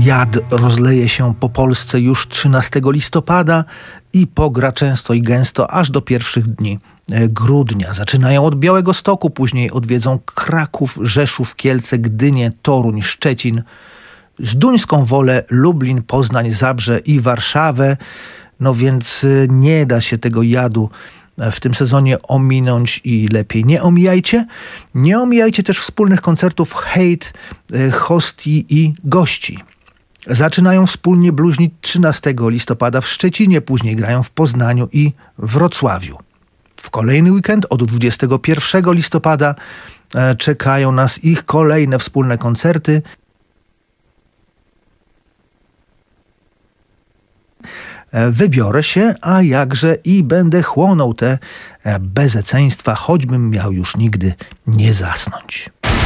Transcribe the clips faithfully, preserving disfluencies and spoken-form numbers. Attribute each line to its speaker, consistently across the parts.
Speaker 1: Jad rozleje się po Polsce już trzynastego listopada i pogra często i gęsto aż do pierwszych dni grudnia. Zaczynają od Białegostoku, później odwiedzą Kraków, Rzeszów, Kielce, Gdynię, Toruń, Szczecin, Zduńską Wolę, Lublin, Poznań, Zabrze i Warszawę. No więc nie da się tego jadu w tym sezonie ominąć i lepiej nie omijajcie. Nie omijajcie też wspólnych koncertów Hejt, hostii i gości. Zaczynają wspólnie bluźnić trzynastego listopada w Szczecinie, później grają w Poznaniu i Wrocławiu. W kolejny weekend od dwudziestego pierwszego listopada czekają nas ich kolejne wspólne koncerty. Wybiorę się, a jakże i będę chłonął te bezeceństwa, choćbym miał już nigdy nie zasnąć.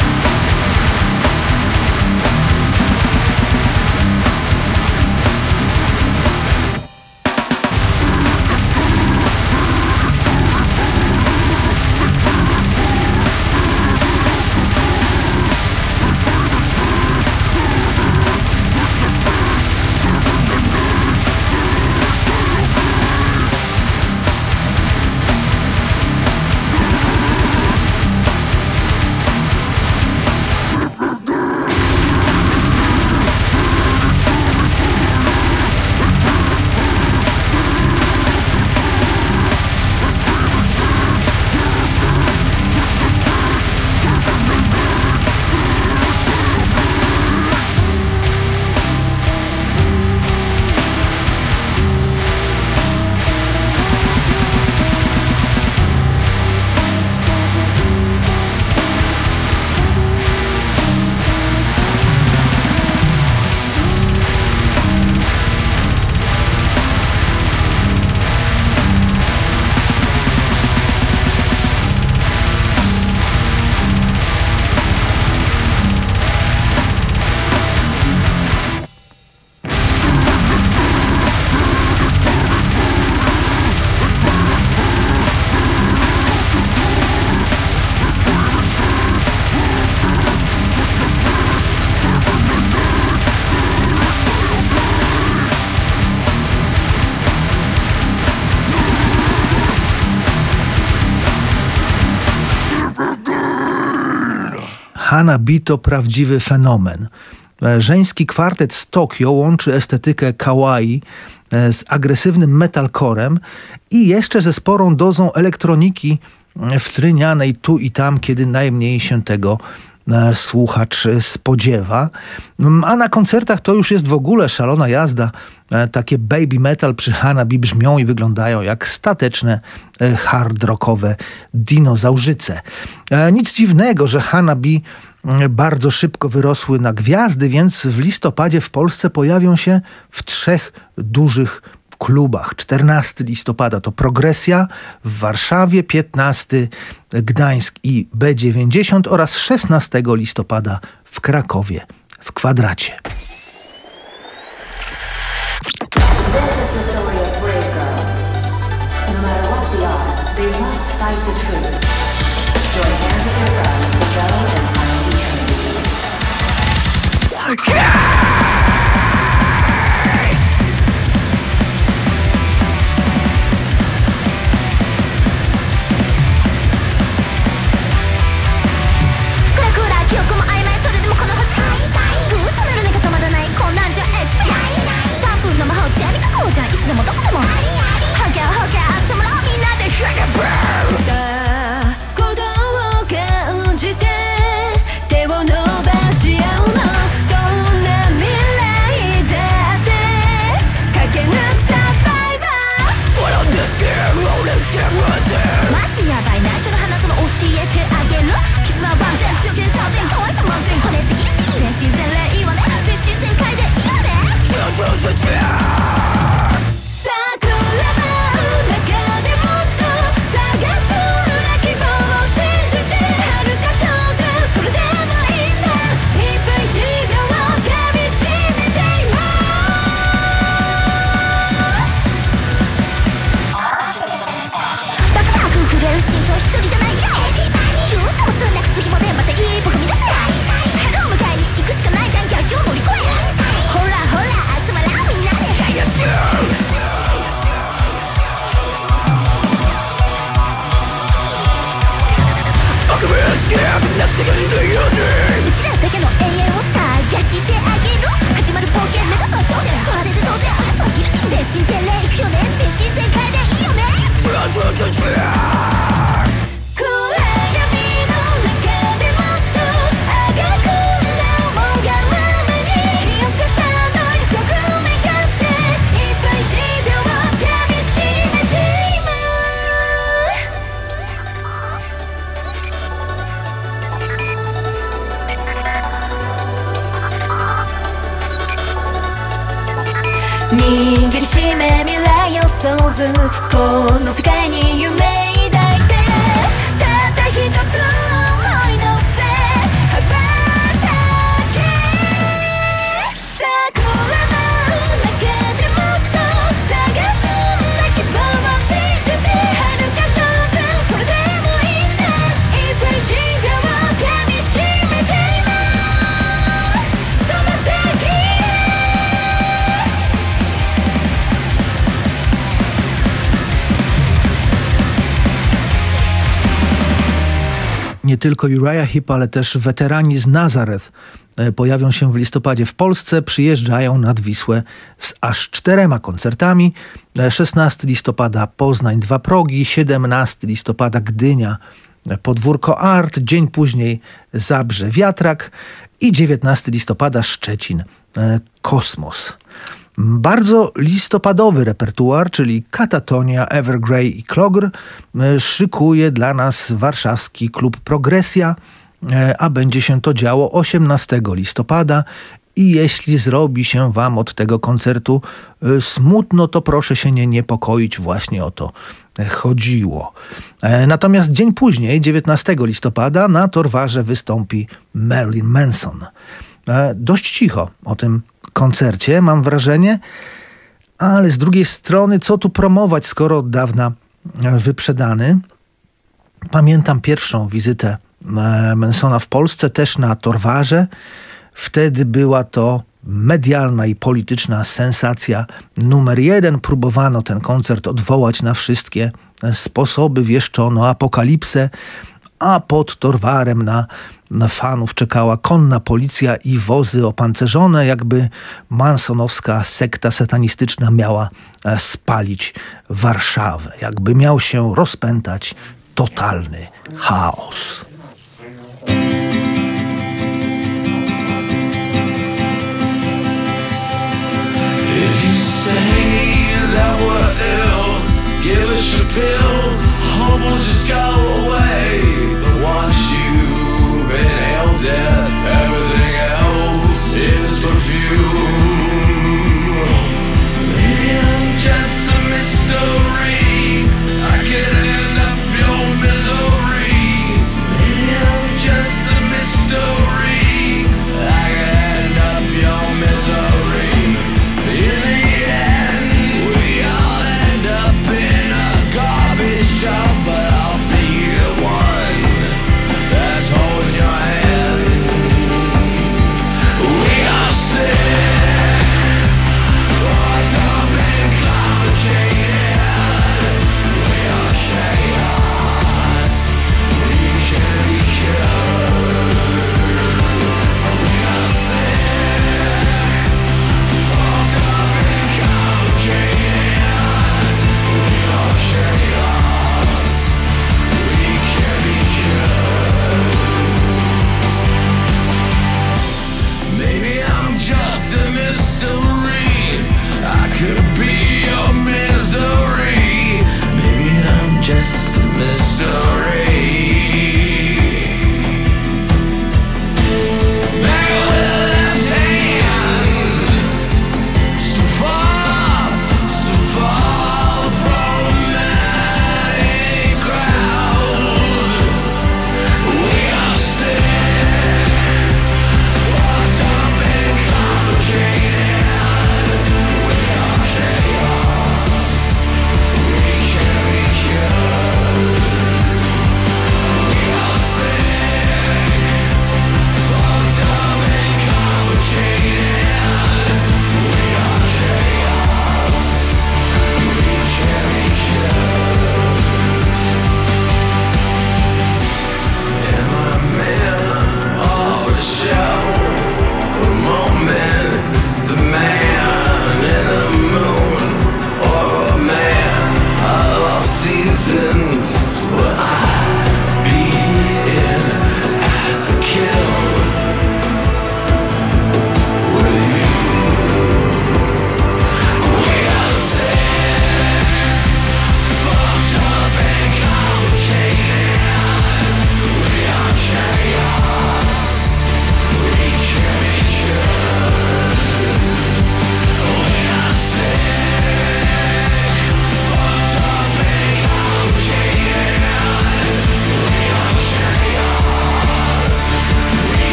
Speaker 1: Hana-bi to prawdziwy fenomen. Żeński kwartet z Tokio łączy estetykę kawaii z agresywnym metalcorem i jeszcze ze sporą dozą elektroniki wtrynianej tu i tam, kiedy najmniej się tego słuchacz spodziewa. A na koncertach to już jest w ogóle szalona jazda. Takie baby metal przy Hana-bi brzmią i wyglądają jak stateczne hard rockowe dinozaurzyce. Nic dziwnego, że Hana-bi bardzo szybko wyrosły na gwiazdy, więc w listopadzie w Polsce pojawią się w trzech dużych klubach. czternastego listopada to Progresja w Warszawie, piętnastego Gdańsk i B dziewięćdziesiąt oraz szesnastego listopada w Krakowie w Kwadracie.
Speaker 2: 握りしめ未来を想像この世界に夢抱いてたった一つ思い乗せ羽ばたけ桜の中でもっと探すんだ希望を信じて遥か遠くそれでもいいんだいっぷんいちびょう噛みしめて今その先
Speaker 1: Nie tylko Uriah Heep, ale też weterani z Nazareth pojawią się w listopadzie w Polsce. Przyjeżdżają nad Wisłę z aż czterema koncertami. szesnastego listopada Poznań, dwa progi, siedemnastego listopada Gdynia, Podwórko Art, dzień później Zabrze Wiatrak i dziewiętnastego listopada Szczecin, Kosmos. Bardzo listopadowy repertuar, czyli Katatonia, Evergrey i Klogr, szykuje dla nas warszawski klub Progresja, a będzie się to działo osiemnastego listopada i jeśli zrobi się wam od tego koncertu smutno, to proszę się nie niepokoić, właśnie o to chodziło. Natomiast dzień później, dziewiętnastego listopada, na Torwarze wystąpi Marilyn Manson. Dość cicho o tym koncercie, mam wrażenie, ale z drugiej strony, co tu promować, skoro od dawna wyprzedany. Pamiętam pierwszą wizytę Mansona w Polsce, też na Torwarze. Wtedy była to medialna i polityczna sensacja numer jeden. Próbowano ten koncert odwołać na wszystkie sposoby, wieszczono apokalipsę, a pod Torwarem na, na fanów czekała konna policja i wozy opancerzone, jakby mansonowska sekta satanistyczna miała spalić Warszawę, jakby miał się rozpętać totalny chaos.
Speaker 3: If you say that we're ill, give us your pills, hope will just go away. But once you've inhaled it, everything else is perfume. Maybe I'm just a mystery, I could end up your misery. Maybe I'm just a mystery, I could end up your misery. In the end, we all end up in a garbage dump, but I'll be the one that's holding your hand.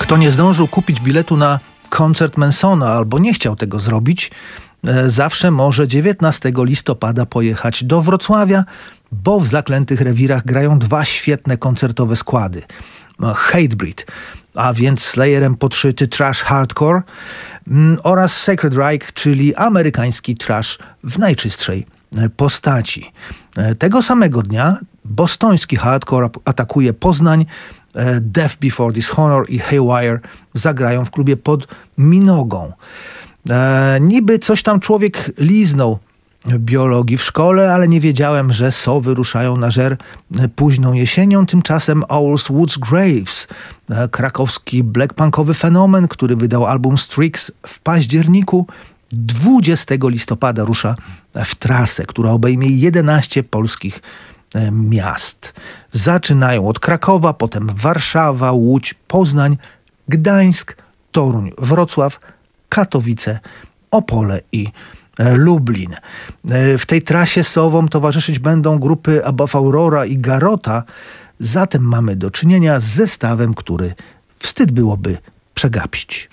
Speaker 1: Kto nie zdążył kupić biletu na koncert Mansona albo nie chciał tego zrobić, zawsze może dziewiętnastego listopada pojechać do Wrocławia, bo w Zaklętych Rewirach grają dwa świetne koncertowe składy. Hatebreed, a więc Slayerem podszyty trash hardcore, oraz Sacred Reich, czyli amerykański trash w najczystszej postaci. Tego samego dnia bostoński hardcore atakuje Poznań. Death Before Dishonor i Haywire zagrają w klubie pod Minogą. E, niby coś tam człowiek liznął biologii w szkole, ale nie wiedziałem, że sowy ruszają na żer późną jesienią. Tymczasem Owls Woods Graves, e, krakowski blackpunkowy fenomen, który wydał album Strix w październiku, dwudziestego listopada rusza w trasę, która obejmie jedenaście polskich e, miast. Zaczynają od Krakowa, potem Warszawa, Łódź, Poznań, Gdańsk, Toruń, Wrocław, Katowice, Opole i Lublin. W tej trasie sowom towarzyszyć będą grupy Above Aurora i Garota, zatem mamy do czynienia z zestawem, który wstyd byłoby przegapić.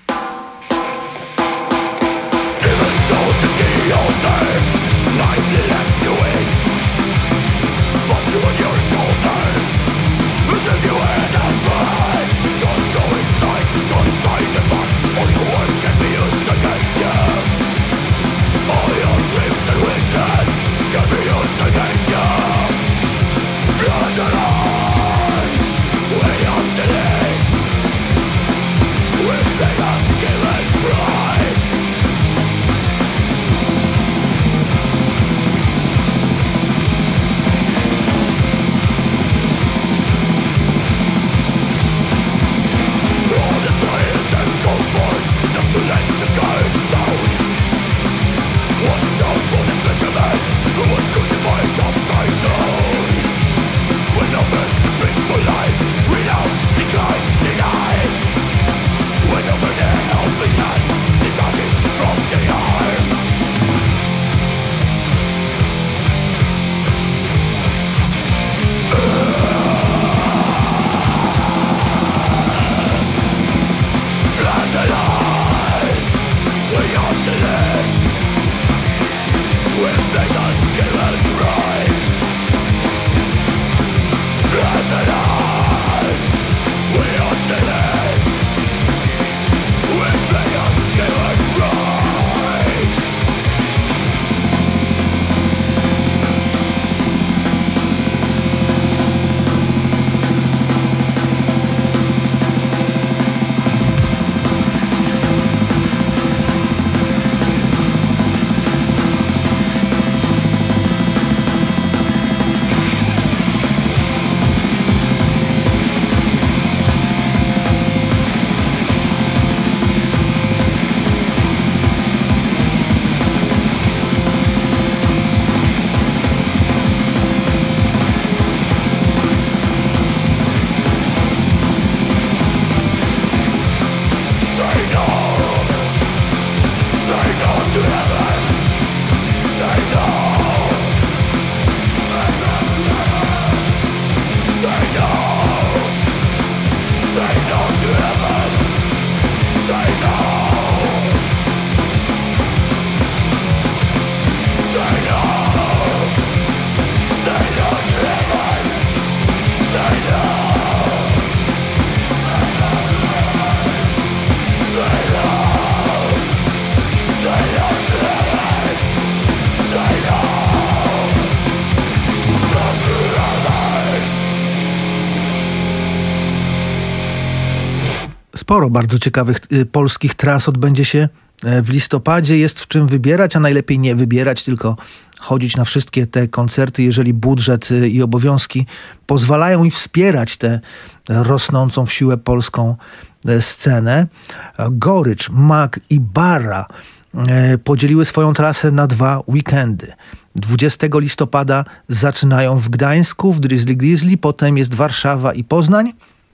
Speaker 1: Sporo bardzo ciekawych y, polskich tras odbędzie się w listopadzie. Jest w czym wybierać, a najlepiej nie wybierać, tylko chodzić na wszystkie te koncerty, jeżeli budżet y, i obowiązki pozwalają, i wspierać tę rosnącą w siłę polską y, scenę. Gorycz, Mag i Barra y, podzieliły swoją trasę na dwa weekendy. dwudziestego listopada zaczynają w Gdańsku, w Drizzly Grizzly, potem jest Warszawa i Poznań,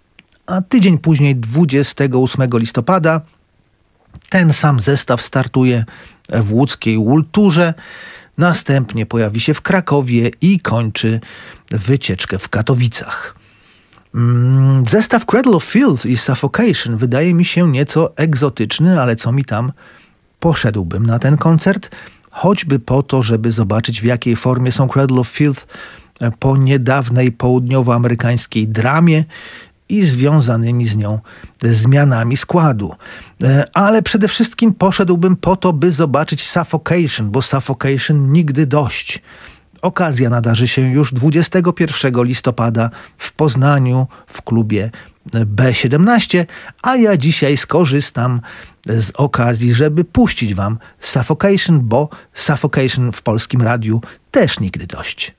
Speaker 1: a tydzień później, dwudziestego ósmego listopada, ten sam zestaw startuje w łódzkiej Ulturze, następnie pojawi się w Krakowie i kończy wycieczkę w Katowicach. Mm, Zestaw Cradle of Filth i Suffocation wydaje mi się nieco egzotyczny, ale co mi tam, poszedłbym na ten koncert, choćby po to, żeby zobaczyć, w jakiej formie są Cradle of Filth po niedawnej południowoamerykańskiej dramie i związanymi z nią zmianami składu. Ale przede wszystkim poszedłbym po to, by zobaczyć Suffocation, bo Suffocation nigdy dość. Okazja nadarzy się już dwudziestego pierwszego listopada w Poznaniu w klubie B siedemnaście, a ja dzisiaj skorzystam z okazji, żeby puścić wam Suffocation, bo Suffocation w Polskim Radiu też nigdy dość.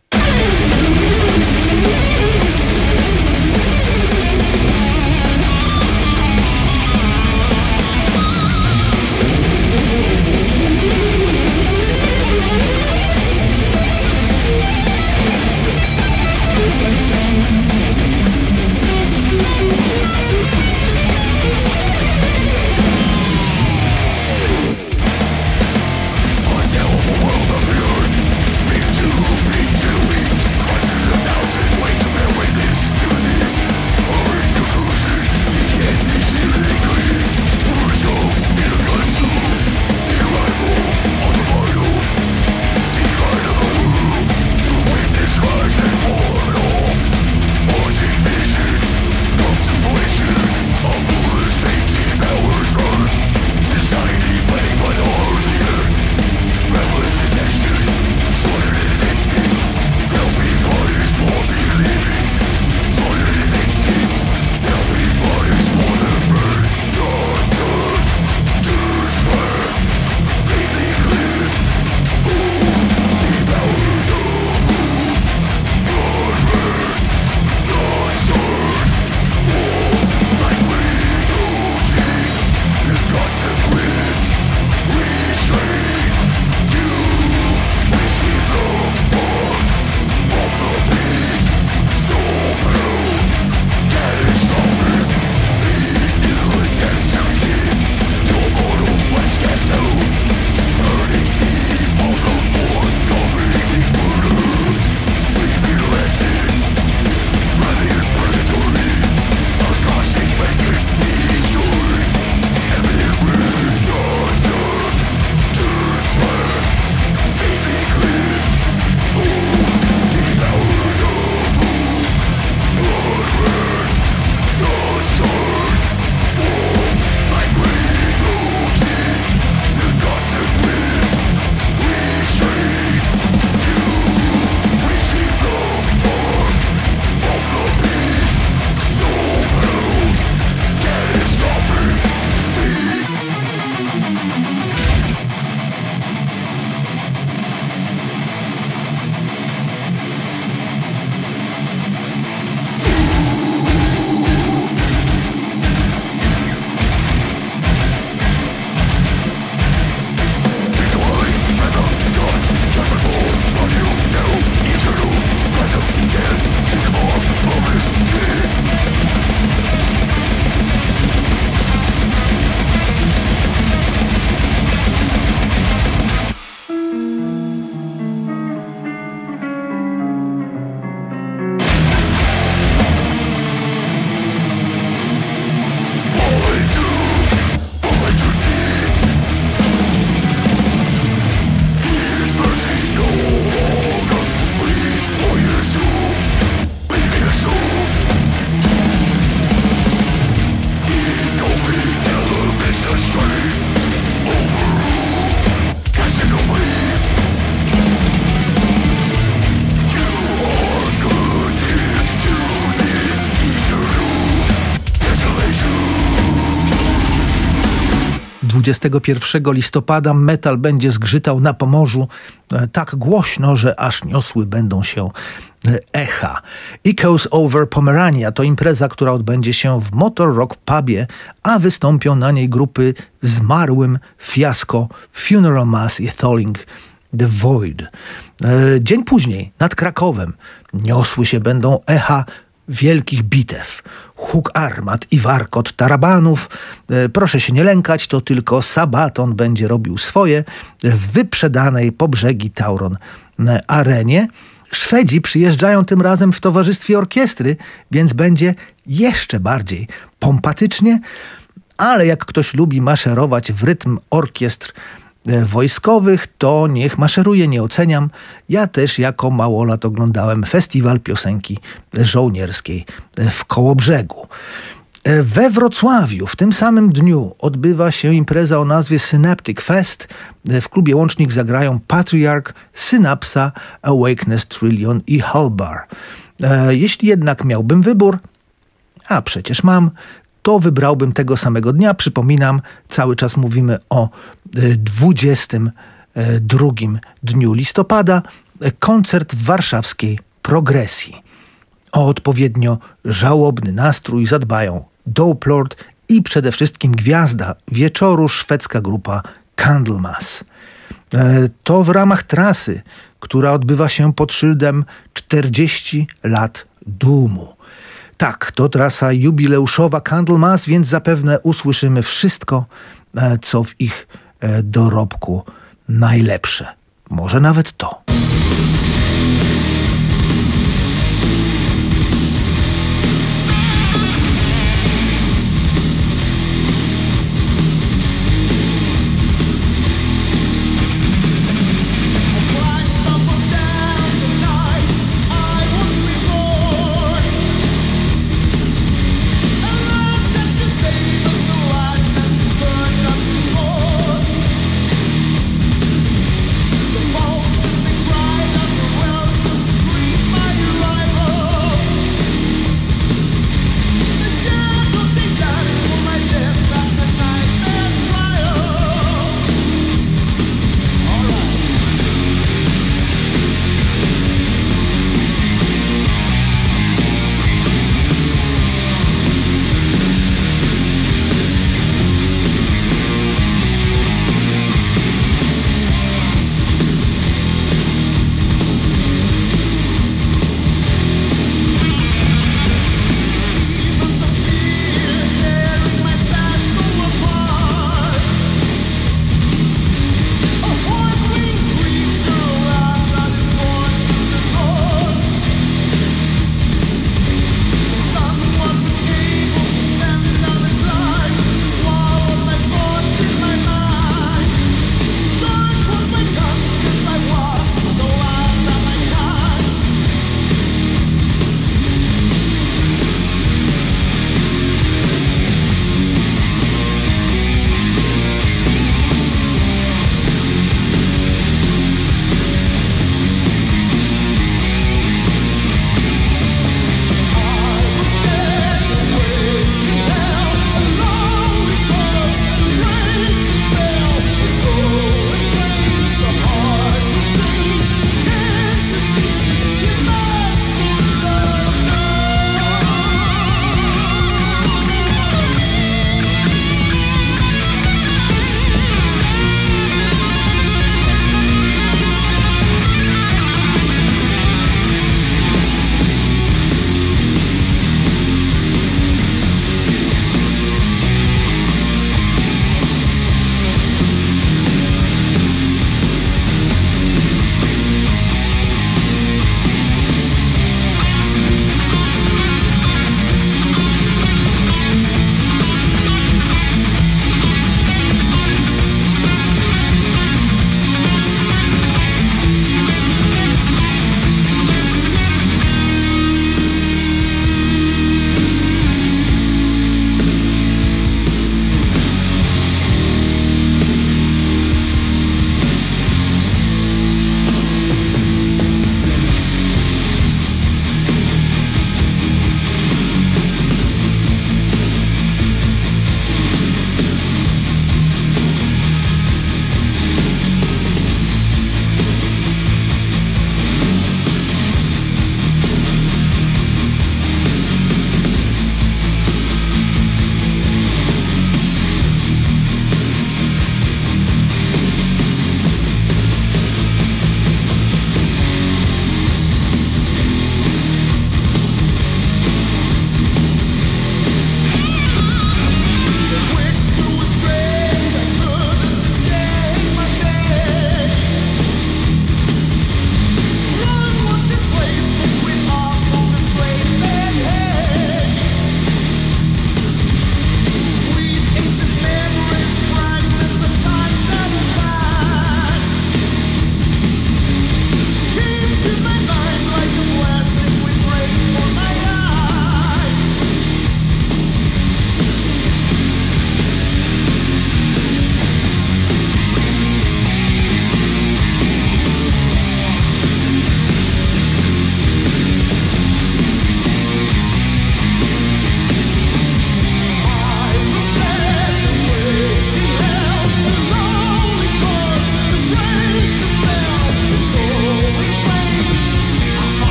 Speaker 1: dwudziestego pierwszego listopada metal będzie zgrzytał na Pomorzu tak głośno, że aż niosły będą się echa. Echoes Over Pomerania to impreza, która odbędzie się w Motor Rock Pubie, a wystąpią na niej grupy Zmarłym, Fiasko, Funeral Mass i Thawing the Void. Dzień później nad Krakowem niosły się będą echa wielkich bitew, huk armat i warkot tarabanów. Proszę się nie lękać, to tylko Sabaton będzie robił swoje w wyprzedanej po brzegi Tauron arenie. Szwedzi przyjeżdżają tym razem w towarzystwie orkiestry, więc będzie jeszcze bardziej pompatycznie, ale jak ktoś lubi maszerować w rytm orkiestr e, wojskowych, to niech maszeruje, nie oceniam. Ja też jako małolat oglądałem festiwal piosenki żołnierskiej e, w Kołobrzegu. E, We Wrocławiu w tym samym dniu odbywa się impreza o nazwie Synaptic Fest. E, W klubie Łącznik zagrają Patriarch, Synapsa, Awakeness Trillion i Halbar. E, Jeśli jednak miałbym wybór, a przecież mam, to wybrałbym tego samego dnia. Przypominam, cały czas mówimy o e, dwudziestym drugim dniu listopada, e, koncert w warszawskiej Progresji. O odpowiednio żałobny nastrój zadbają Dope Lord i przede wszystkim gwiazda wieczoru, szwedzka grupa Candlemas. E, To w ramach trasy, która odbywa się pod szyldem czterdzieści lat Doomu. Tak, to trasa jubileuszowa Candlemas, więc zapewne usłyszymy wszystko, e, co w ich e, dorobku najlepsze. Może nawet to.
Speaker 4: The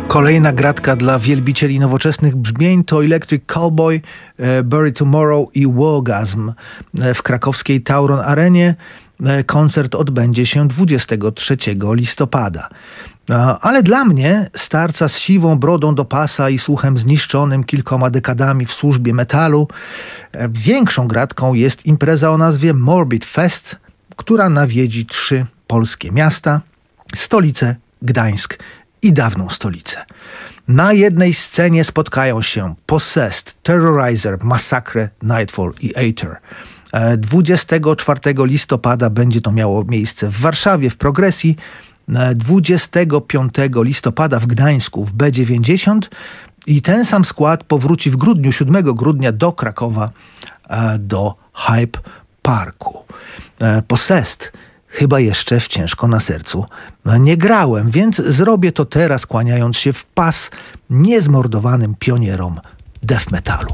Speaker 1: Kolejna gratka dla wielbicieli nowoczesnych brzmień to Electric Cowboy, Bury Tomorrow i Wargasm. W krakowskiej Tauron Arenie koncert odbędzie się dwudziestego trzeciego listopada. Ale dla mnie, starca z siwą brodą do pasa i słuchem zniszczonym kilkoma dekadami w służbie metalu, większą gratką jest impreza o nazwie Morbid Fest, która nawiedzi trzy polskie miasta, stolicę, Gdańsk i dawną stolicę. Na jednej scenie spotkają się Possessed, Terrorizer, Massacre, Nightfall i Aether. dwudziestego czwartego listopada będzie to miało miejsce w Warszawie w Progresji, dwudziestego piątego listopada w Gdańsku w B dziewięćdziesiąt i ten sam skład powróci w grudniu, siódmego grudnia do Krakowa, do Hype Parku. Possessed chyba jeszcze w Ciężko na sercu nie grałem, więc zrobię to teraz, kłaniając się w pas niezmordowanym pionierom death metalu.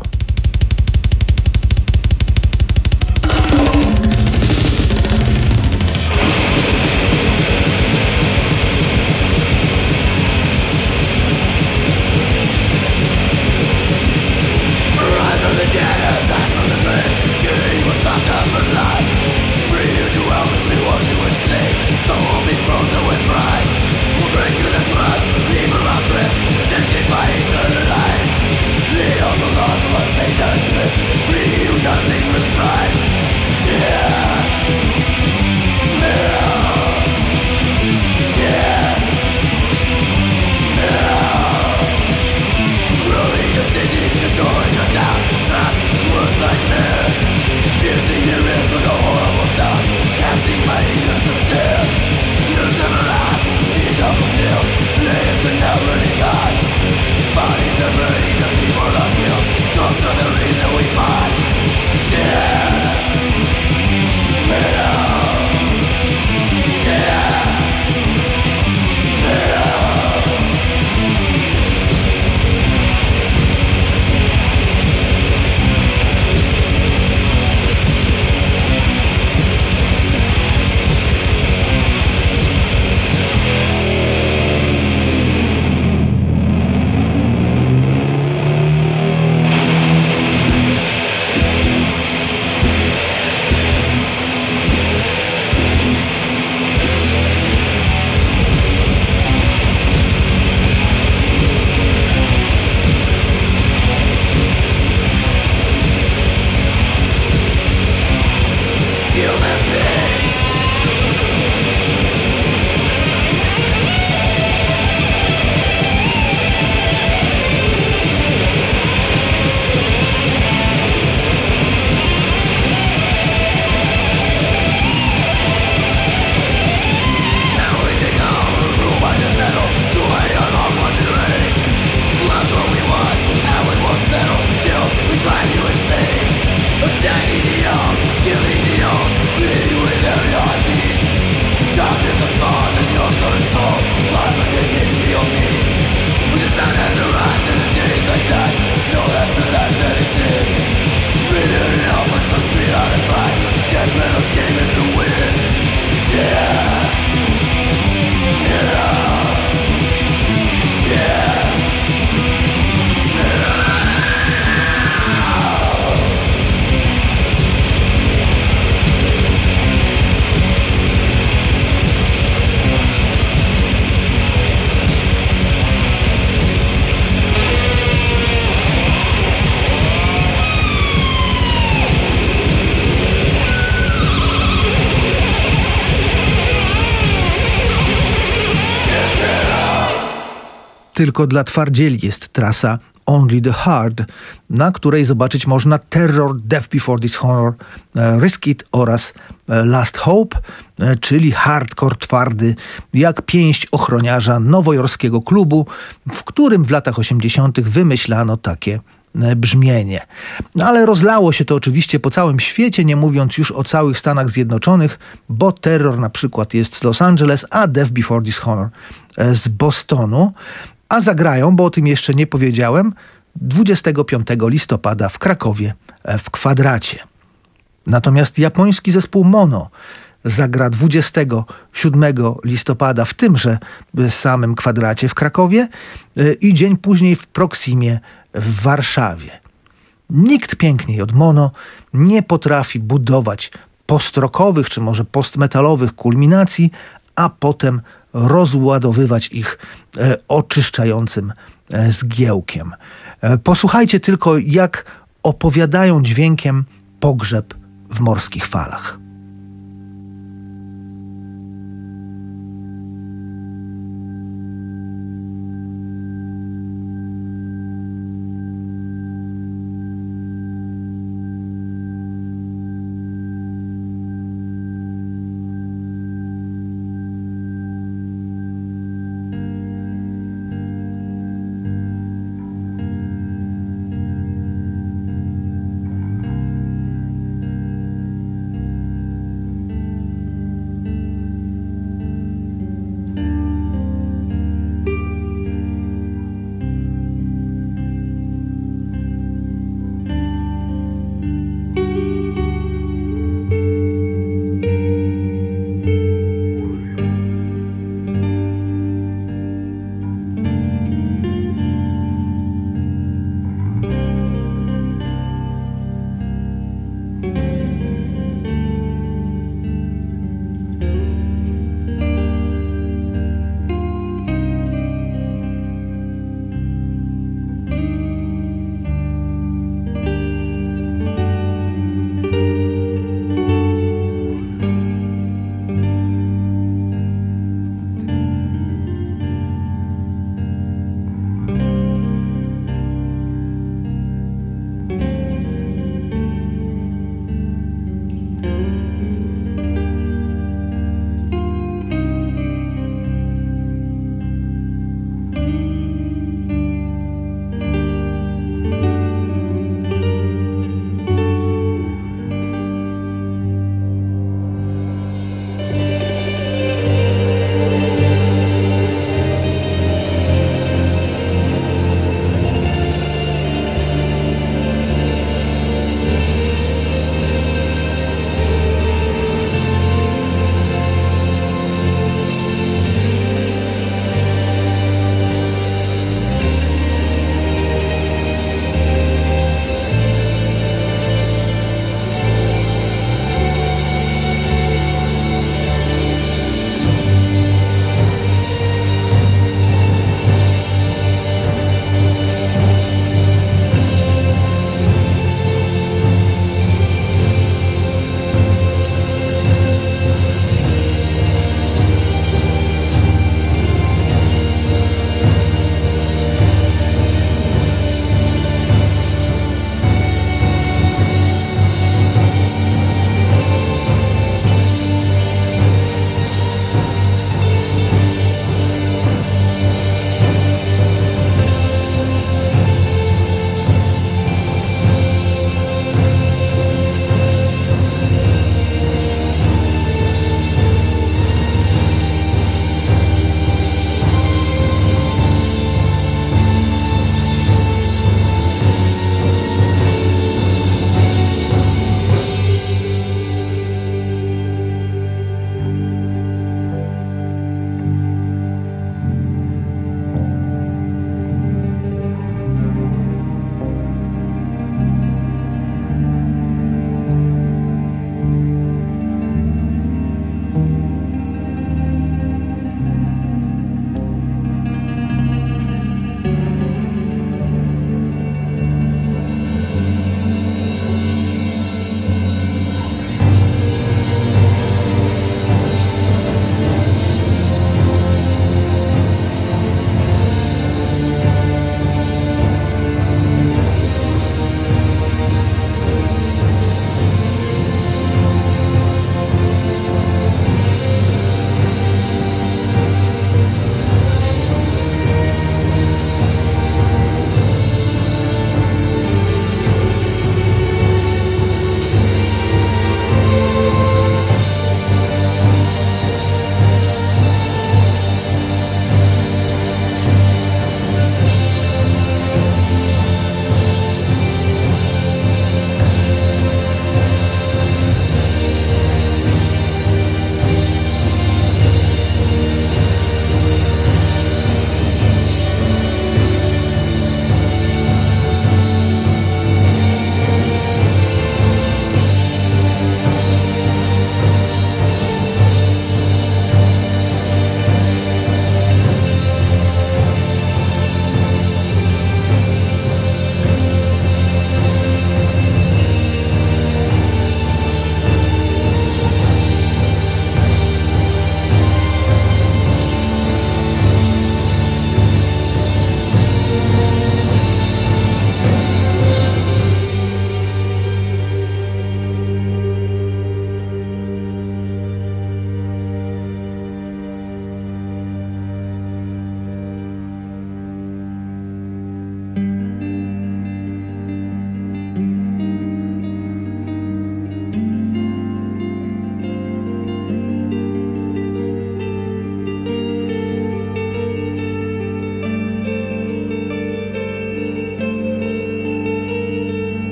Speaker 1: Tylko dla twardzieli jest trasa Only the Hard, na której zobaczyć można Terror, Death Before Dishonor, Risk It oraz Last Hope, czyli hardcore twardy jak pięść ochroniarza nowojorskiego klubu, w którym w latach osiemdziesiątych wymyślano takie brzmienie. No ale rozlało się to oczywiście po całym świecie, nie mówiąc już o całych Stanach Zjednoczonych, bo Terror na przykład jest z Los Angeles, a Death Before Dishonor z Bostonu. A zagrają, bo o tym jeszcze nie powiedziałem, dwudziestego piątego listopada w Krakowie w Kwadracie. Natomiast japoński zespół Mono zagra dwudziestego siódmego listopada w tymże samym kwadracie w Krakowie i dzień później w Proximie w Warszawie. Nikt piękniej od Mono nie potrafi budować postrockowych czy może postmetalowych kulminacji, a potem rozładowywać ich e, oczyszczającym e, zgiełkiem. E, posłuchajcie tylko, jak opowiadają dźwiękiem pogrzeb w morskich falach.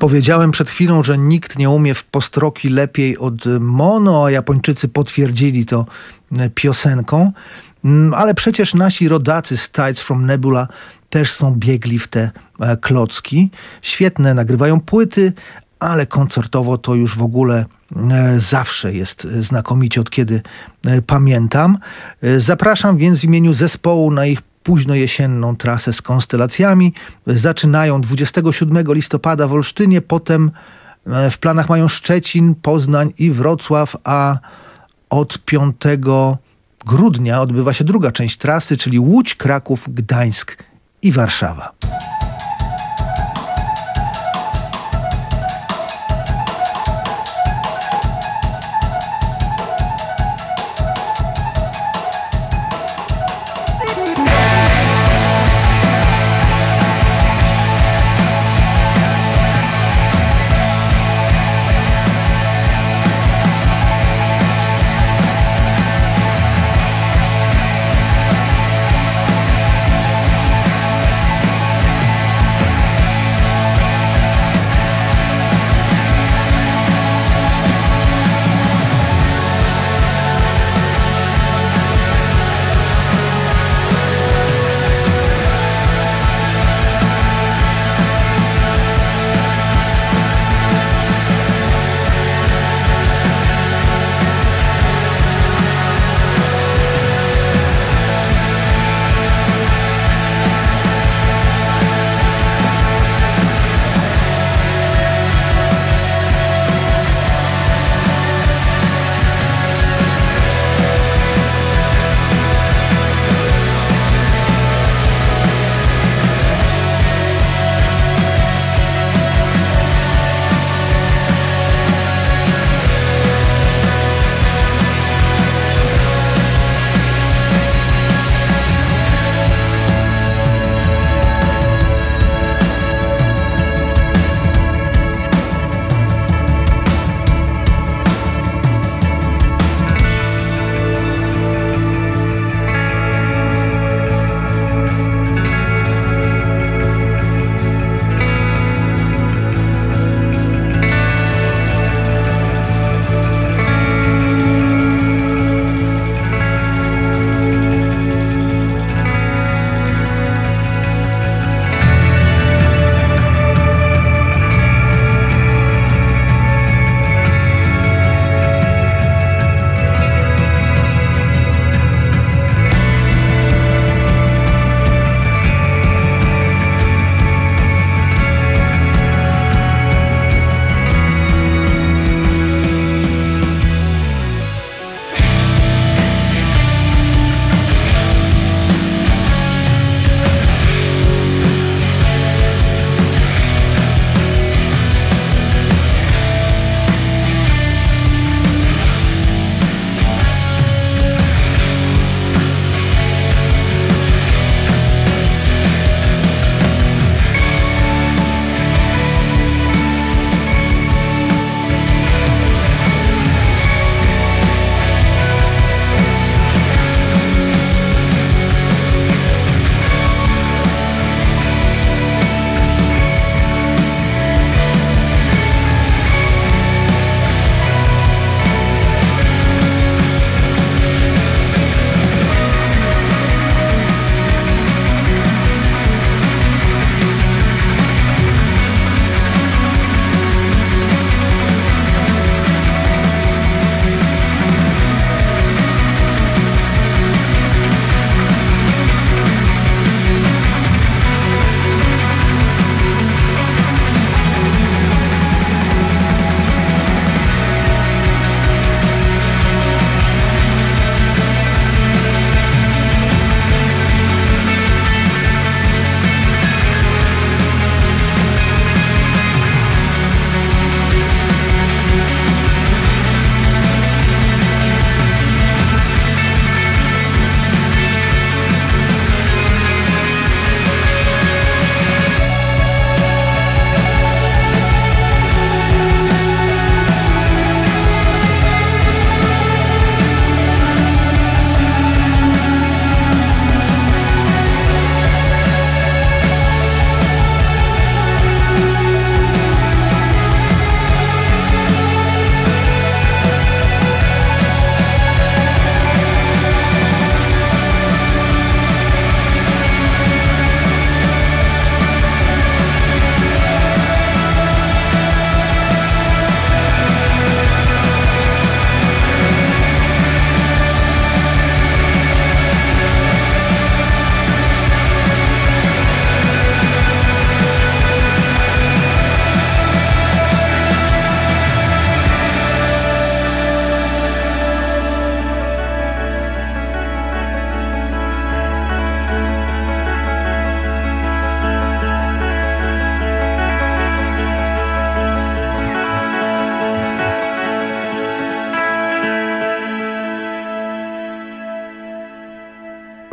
Speaker 1: Powiedziałem przed chwilą, że nikt nie umie w postroki lepiej od Mono, a Japończycy potwierdzili to piosenką. Ale przecież nasi rodacy z Tides from Nebula też są biegli w te klocki. Świetne, nagrywają płyty, ale koncertowo to już w ogóle zawsze jest znakomicie, od kiedy pamiętam. Zapraszam więc w imieniu zespołu na ich późnojesienną trasę z konstelacjami. Zaczynają dwudziestego siódmego listopada w Olsztynie, potem w planach mają Szczecin, Poznań i Wrocław, a od piątego grudnia odbywa się druga część trasy, czyli Łódź, Kraków, Gdańsk i Warszawa.
Speaker 2: 「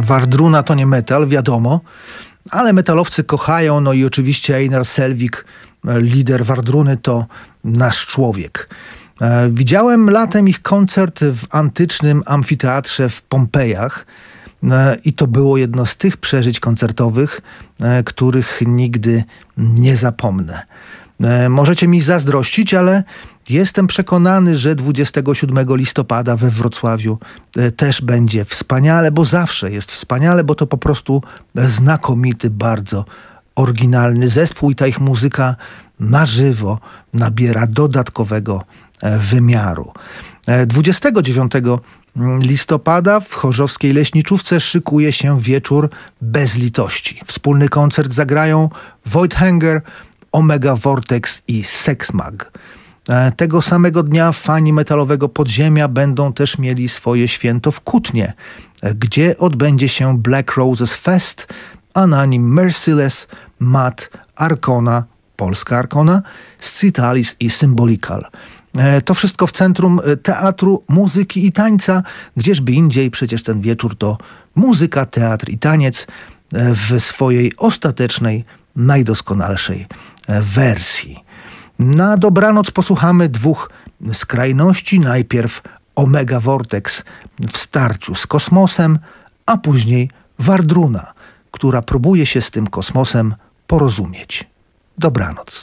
Speaker 1: Wardruna to nie metal, wiadomo, ale metalowcy kochają, no i oczywiście Einar Selvik, lider Wardruny, to nasz człowiek. E, widziałem latem ich koncert w antycznym amfiteatrze w Pompejach e, i to było jedno z tych przeżyć koncertowych, e, których nigdy nie zapomnę. E, możecie mi zazdrościć, ale jestem przekonany, że dwudziestego siódmego listopada we Wrocławiu e, też będzie wspaniale, bo zawsze jest wspaniale, bo to po prostu znakomity, bardzo oryginalny zespół i ta ich muzyka na żywo nabiera dodatkowego e, wymiaru. E, dwudziestego dziewiątego listopada w chorzowskiej Leśniczówce szykuje się wieczór bez litości. Wspólny koncert zagrają Voidhanger, Omega Vortex i Sexmag. E, tego samego dnia fani metalowego podziemia będą też mieli swoje święto w Kutnie, e, gdzie odbędzie się Black Roses Fest, a na nim Merciless, Mat, Arkona, polska Arkona, Scitalis i Symbolical. E, to wszystko w Centrum Teatru, Muzyki i Tańca, gdzieżby indziej, przecież ten wieczór to muzyka, teatr i taniec e, w swojej ostatecznej, najdoskonalszej e, wersji. Na dobranoc posłuchamy dwóch skrajności. Najpierw Omega Vortex w starciu z kosmosem, a później Wardruna, która próbuje się z tym kosmosem porozumieć. Dobranoc.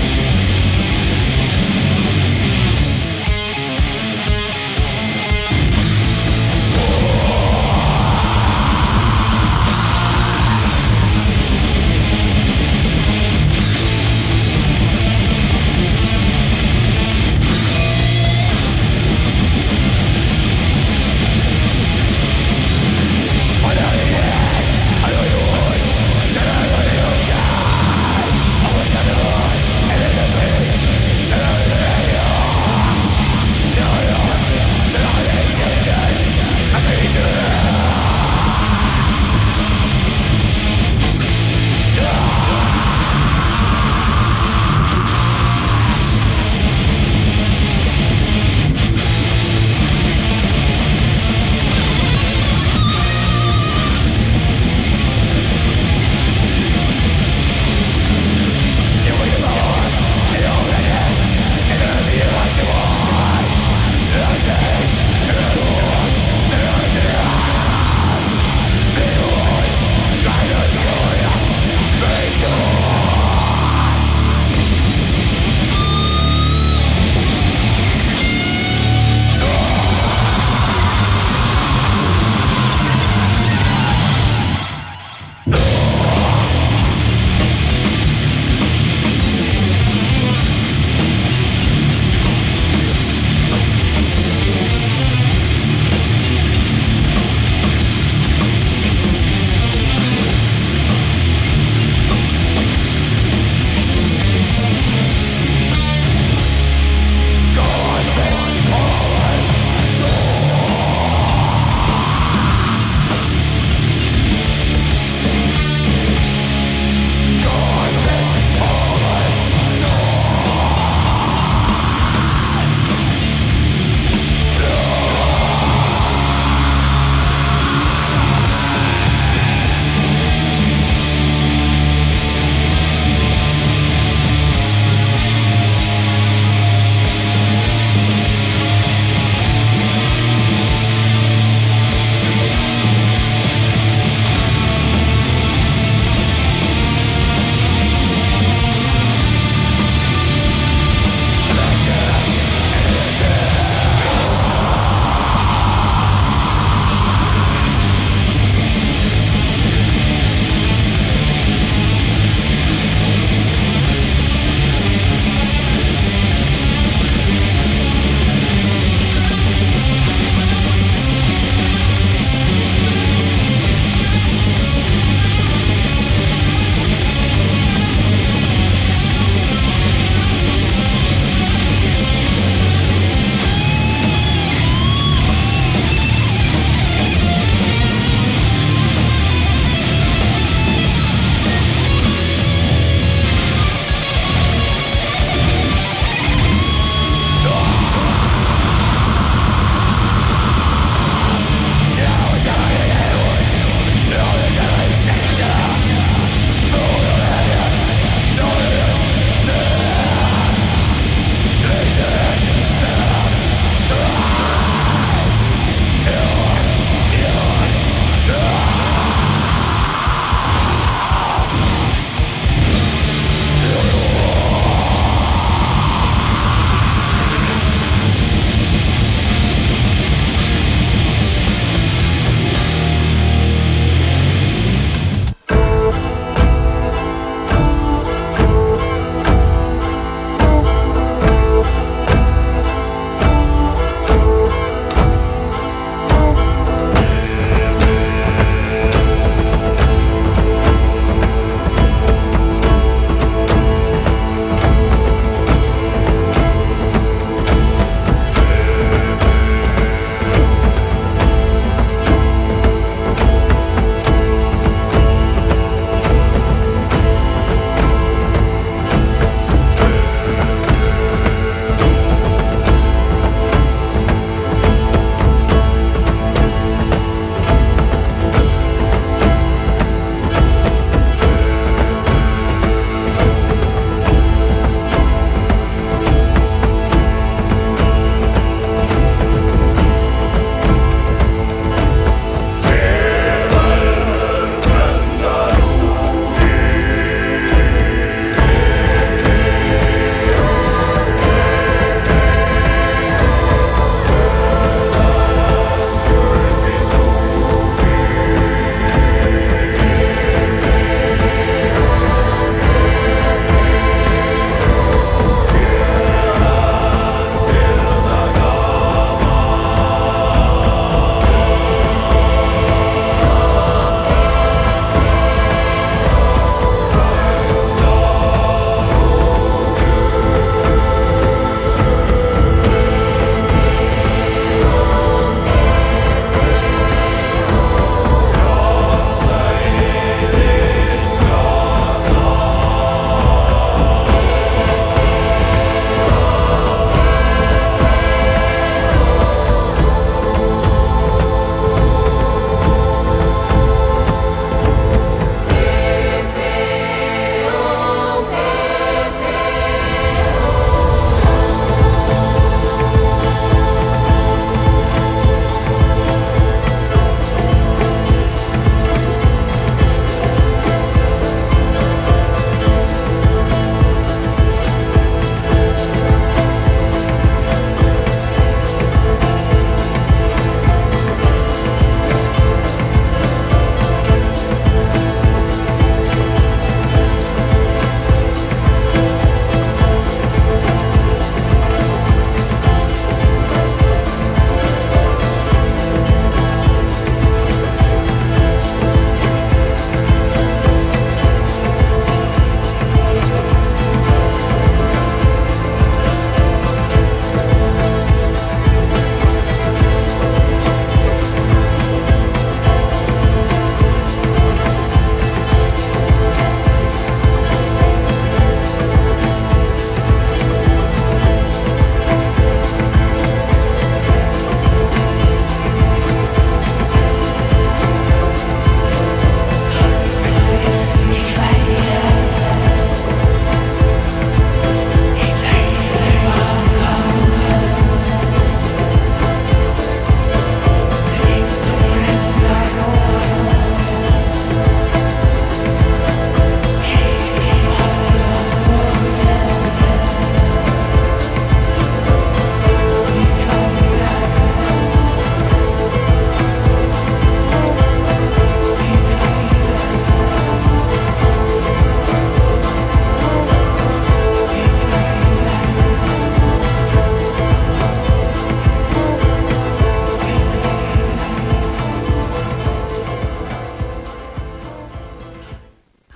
Speaker 3: I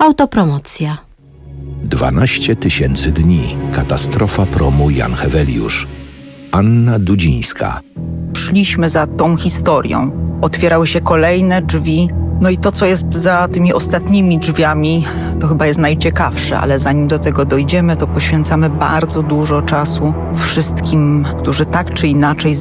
Speaker 4: Autopromocja.
Speaker 5: dwanaście tysięcy dni. Katastrofa promu Jan Heweliusz. Anna Dudzińska.
Speaker 6: Szliśmy za tą historią. Otwierały się kolejne drzwi. No i to, co jest za tymi ostatnimi drzwiami, to chyba jest najciekawsze, ale zanim do tego dojdziemy, to poświęcamy bardzo dużo czasu wszystkim, którzy tak czy inaczej